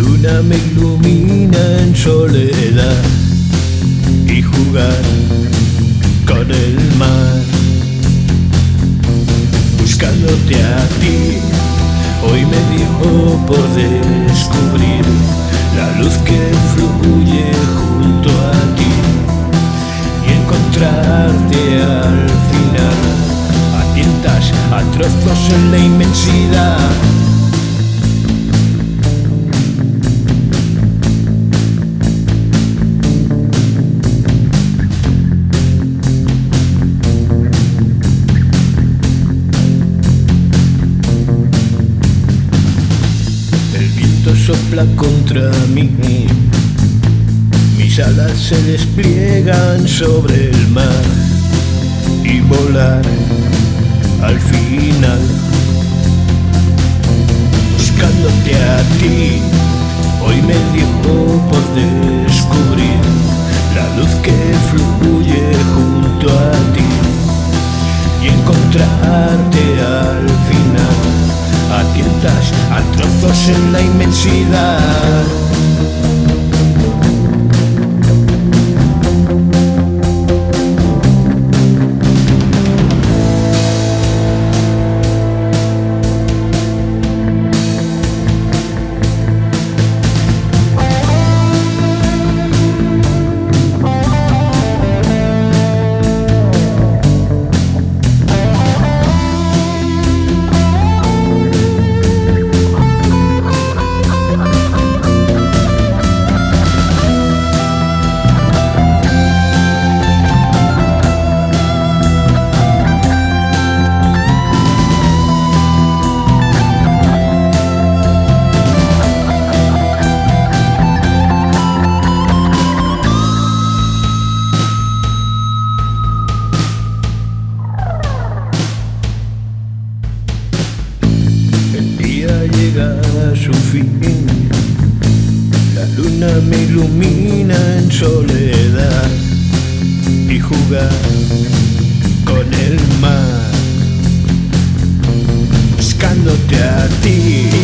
luna me ilumina en soledad y jugar con el mar, buscándote a ti. Hoy me dio por descubrir la luz que fluye junto a ti y encontrarte al final, a tientas, a trozos en la inmensidad. Sopla contra mí, mis alas se despliegan sobre el mar y volar al final, buscándote a ti. Hoy me dio por descubrir la luz que fluye junto a ti y encontrarte al final, a tientas, a trozos en la inmensidad. Llega a su fin, la luna me ilumina en soledad y jugar con el mar, buscándote a ti.